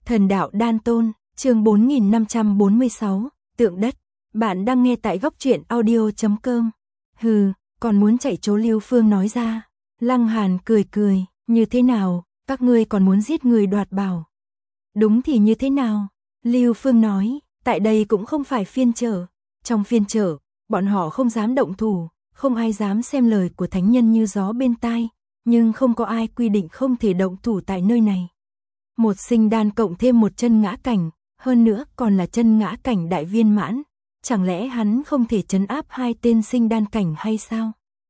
Thần đạo đan tôn, chương 4546, tượng đất. Bạn đang nghe tại góc truyện audio.com. Hừ, còn muốn chạy trốn, Lưu Phương nói ra. Lăng Hàn cười cười, như thế nào, các ngươi còn muốn giết người đoạt bảo. Đúng thì như thế nào? Lưu Phương nói, tại đây cũng không phải phiên chợ. Trong phiên chợ, bọn họ không dám động thủ, không ai dám xem lời của thánh nhân như gió bên tai, nhưng không có ai quy định không thể động thủ tại nơi này. Một sinh đan cộng thêm một chân ngã cảnh, hơn nữa còn là chân ngã cảnh đại viên mãn, chẳng lẽ hắn không thể trấn áp hai tên sinh đan cảnh hay sao?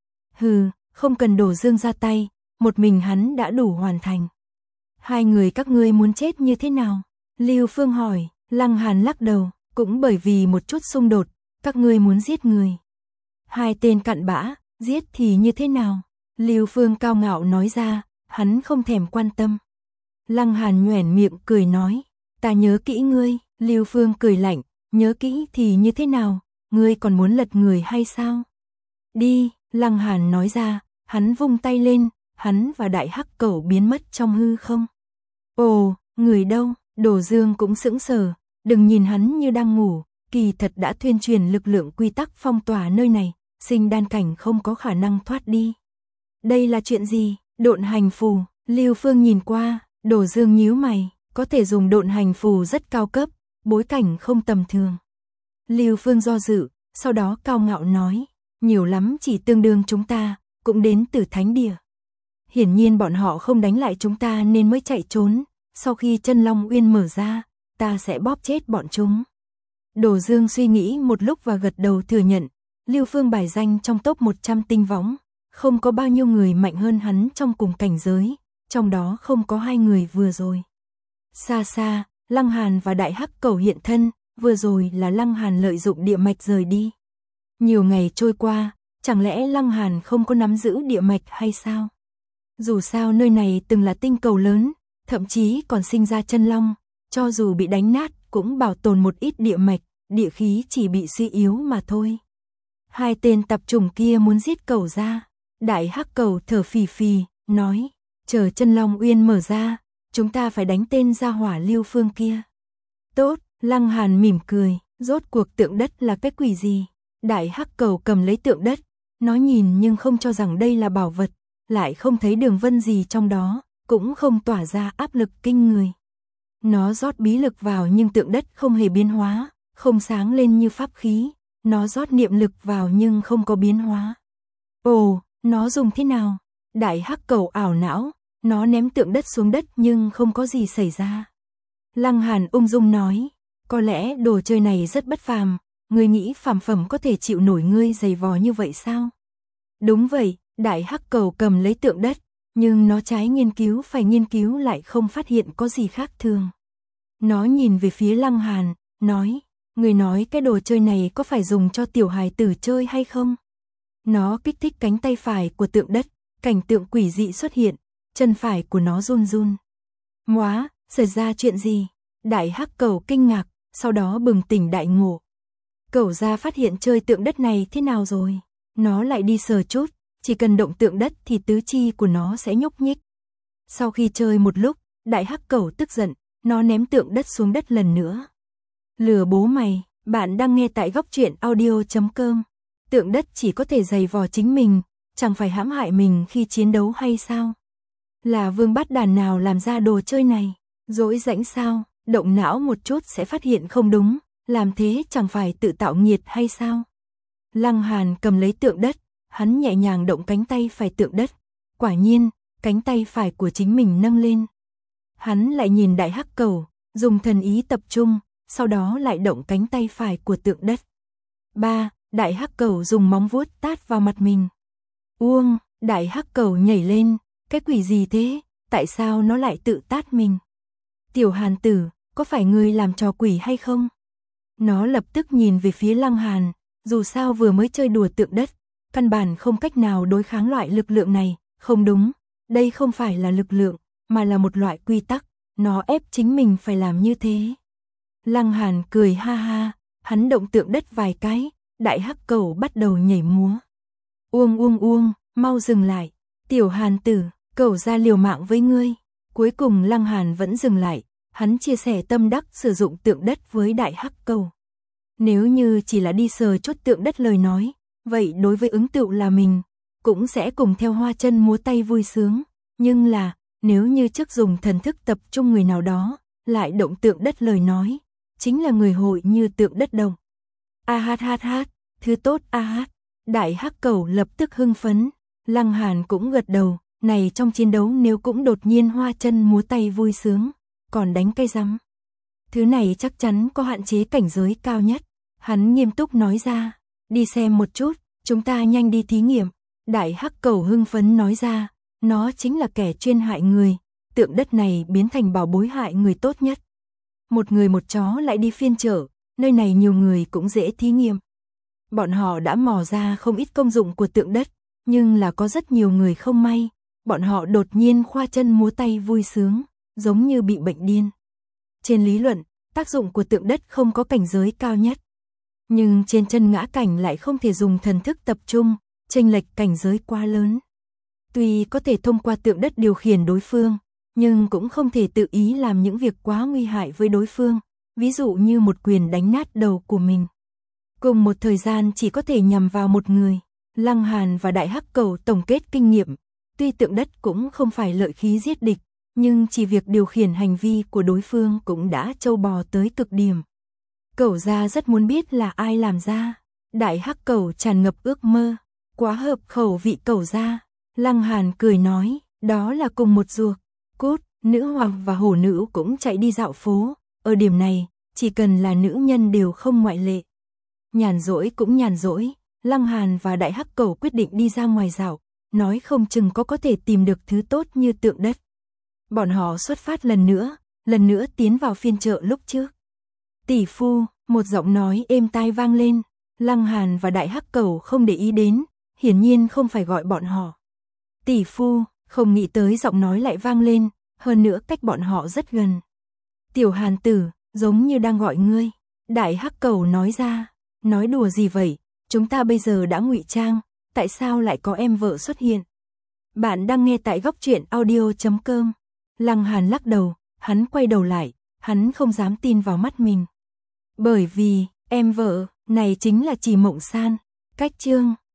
Hừ, không cần Đổ Dương ra tay, một mình hắn đã đủ hoàn thành. Hai người các ngươi muốn chết như thế nào? Lưu Phương hỏi. Lăng Hàn lắc đầu, cũng bởi vì một chút xung đột, các ngươi muốn giết người. Hai tên cặn bã, giết thì như thế nào? Lưu Phương cao ngạo nói ra, hắn không thèm quan tâm. Lăng Hàn nhoẻn miệng cười nói, ta nhớ kỹ ngươi. Lưu Phương cười lạnh, nhớ kỹ thì như thế nào, ngươi còn muốn lật người hay sao? Đi, Lăng Hàn nói ra, hắn vung tay lên, hắn và đại hắc cẩu biến mất trong hư không. Ồ, người đâu? Đổ Dương cũng sững sờ, đừng nhìn hắn như đang ngủ, kỳ thật đã thuyên truyền lực lượng quy tắc phong tỏa nơi này, sinh đan cảnh không có khả năng thoát đi. Đây là chuyện gì? Độn hành phù. Lưu Phương nhìn qua, Đổ Dương nhíu mày, có thể dùng độn hành phù rất cao cấp, bối cảnh không tầm thường. Lưu Phương do dự, sau đó cao ngạo nói, nhiều lắm chỉ tương đương chúng ta, cũng đến từ thánh địa. Hiển nhiên bọn họ không đánh lại chúng ta nên mới chạy trốn, sau khi chân Long Uyên mở ra, ta sẽ bóp chết bọn chúng. Đổ Dương suy nghĩ một lúc và gật đầu thừa nhận, Lưu Phương bài danh trong top 100 tinh võng, không có bao nhiêu người mạnh hơn hắn trong cùng cảnh giới, trong đó không có hai người vừa rồi. Xa xa, Lăng Hàn và Đại Hắc Cẩu hiện thân, vừa rồi là Lăng Hàn lợi dụng địa mạch rời đi. Nhiều ngày trôi qua, chẳng lẽ Lăng Hàn không có nắm giữ địa mạch hay sao? Dù sao nơi này từng là tinh cầu lớn, thậm chí còn sinh ra chân long, cho dù bị đánh nát cũng bảo tồn một ít địa mạch, địa khí chỉ bị suy yếu mà thôi. Hai tên tập trùng kia muốn giết cẩu ra. Đại Hắc Cẩu thở phì phì, nói, chờ chân Long Uyên mở ra, chúng ta phải đánh tên gia hỏa Lưu Phương kia. Tốt, Lăng Hàn mỉm cười, rốt cuộc tượng đất là cái quỷ gì? Đại Hắc Cẩu cầm lấy tượng đất, nó nhìn nhưng không cho rằng đây là bảo vật, lại không thấy đường vân gì trong đó, cũng không tỏa ra áp lực kinh người. Nó rót bí lực vào nhưng tượng đất không hề biến hóa, không sáng lên như pháp khí, nó rót niệm lực vào nhưng không có biến hóa. Ồ, nó dùng thế nào? Đại Hắc Cẩu ảo não, nó ném tượng đất xuống đất nhưng không có gì xảy ra. Lăng Hàn ung dung nói, có lẽ đồ chơi này rất bất phàm, ngươi nghĩ phàm phẩm có thể chịu nổi ngươi giày vò như vậy sao? Đúng vậy, Đại Hắc Cẩu cầm lấy tượng đất, nhưng nó trái nghiên cứu phải nghiên cứu lại không phát hiện có gì khác thường. Nó nhìn về phía Lăng Hàn, nói, người nói cái đồ chơi này có phải dùng cho tiểu hài tử chơi hay không? Nó kích thích cánh tay phải của tượng đất, cảnh tượng quỷ dị xuất hiện, chân phải của nó run run. Móa, xảy ra chuyện gì? Đại Hắc Cẩu kinh ngạc, sau đó bừng tỉnh đại ngộ. Cẩu gia phát hiện chơi tượng đất này thế nào rồi? Nó lại đi sờ chút, chỉ cần động tượng đất thì tứ chi của nó sẽ nhúc nhích. Sau khi chơi một lúc, Đại Hắc Cẩu tức giận, nó ném tượng đất xuống đất lần nữa. Lừa bố mày, bạn đang nghe tại góc truyện audio.com. Tượng đất chỉ có thể giày vò chính mình, chẳng phải hãm hại mình khi chiến đấu hay sao? Là vương bát đàn nào làm ra đồ chơi này? Dỗi rãnh sao? Động não một chút sẽ phát hiện không đúng, làm thế chẳng phải tự tạo nghiệt hay sao? Lăng Hàn cầm lấy tượng đất, hắn nhẹ nhàng động cánh tay phải tượng đất. Quả nhiên, cánh tay phải của chính mình nâng lên. Hắn lại nhìn Đại Hắc Cẩu, dùng thần ý tập trung, sau đó lại động cánh tay phải của tượng đất. Đại Hắc Cẩu dùng móng vuốt tát vào mặt mình. Uông, Đại Hắc Cẩu nhảy lên, cái quỷ gì thế, tại sao nó lại tự tát mình? Tiểu Hàn tử, có phải ngươi làm trò quỷ hay không? Nó lập tức nhìn về phía Lăng Hàn, dù sao vừa mới chơi đùa tượng đất, căn bản không cách nào đối kháng loại lực lượng này, không đúng, đây không phải là lực lượng, mà là một loại quy tắc, nó ép chính mình phải làm như thế. Lăng Hàn cười ha ha, hắn động tượng đất vài cái, Đại Hắc Cẩu bắt đầu nhảy múa. Uông uông uông, mau dừng lại, Tiểu Hàn tử, cẩu ra liều mạng với ngươi. Cuối cùng Lăng Hàn vẫn dừng lại, Hắn chia sẻ tâm đắc sử dụng tượng đất với đại hắc cầu. Nếu như chỉ là đi sờ chốt tượng đất lời nói, vậy đối với ứng tựu là mình, cũng sẽ cùng theo hoa chân múa tay vui sướng. Nhưng là, nếu như trước dùng thần thức tập trung người nào đó, lại động tượng đất lời nói, chính là người hội như tượng đất động. A hát hát hát, thứ tốt a hát. Đại hắc cầu lập tức hưng phấn, Lăng Hàn cũng gật đầu, này trong chiến đấu nếu cũng đột nhiên hoa chân múa tay vui sướng, còn đánh cây rắm. Thứ này chắc chắn có hạn chế cảnh giới cao nhất. Hắn nghiêm túc nói ra, đi xem một chút, chúng ta nhanh đi thí nghiệm. Đại hắc cầu hưng phấn nói ra, nó chính là kẻ chuyên hại người, tượng đất này biến thành bảo bối hại người tốt nhất. Một người một chó lại đi phiên chợ, nơi này nhiều người cũng dễ thí nghiệm. Bọn họ đã mò ra không ít công dụng của tượng đất, nhưng là có rất nhiều người không may, bọn họ đột nhiên khoa chân múa tay vui sướng, giống như bị bệnh điên. Trên lý luận, tác dụng của tượng đất không có cảnh giới cao nhất. Nhưng trên chân ngã cảnh lại không thể dùng thần thức tập trung, chênh lệch cảnh giới quá lớn. Tuy có thể thông qua tượng đất điều khiển đối phương, nhưng cũng không thể tự ý làm những việc quá nguy hại với đối phương, ví dụ như một quyền đánh nát đầu của mình. Cùng một thời gian chỉ có thể nhằm vào một người, Lăng Hàn và Đại Hắc Cầu tổng kết kinh nghiệm, tuy tượng đất cũng không phải lợi khí giết địch, nhưng chỉ việc điều khiển hành vi của đối phương cũng đã trâu bò tới cực điểm. Cẩu gia rất muốn biết là ai làm ra, Đại Hắc Cầu tràn ngập ước mơ, quá hợp khẩu vị cẩu gia. Lăng Hàn cười nói, đó là cùng một ruột, cút, nữ hoàng và hổ nữ cũng chạy đi dạo phố, ở điểm này, chỉ cần là nữ nhân đều không ngoại lệ. Nhàn rỗi cũng nhàn rỗi, Lăng Hàn và Đại Hắc Cầu quyết định đi ra ngoài dạo, nói không chừng có thể tìm được thứ tốt như tượng đất. Bọn họ xuất phát lần nữa tiến vào phiên chợ lúc trước. Tỷ phu, một giọng nói êm tai vang lên, Lăng Hàn và Đại Hắc Cầu không để ý đến, hiển nhiên không phải gọi bọn họ. Tỷ phu, không nghĩ tới giọng nói lại vang lên, hơn nữa cách bọn họ rất gần. Tiểu Hàn tử, giống như đang gọi ngươi. Đại Hắc Cầu nói ra, nói đùa gì vậy, chúng ta bây giờ đã ngụy trang, tại sao lại có em vợ xuất hiện? Bạn đang nghe tại góc truyện audio.com. Lăng Hàn lắc đầu, hắn quay đầu lại, hắn không dám tin vào mắt mình. Bởi vì, em vợ, này chính là Trì Mộng San. Cách chương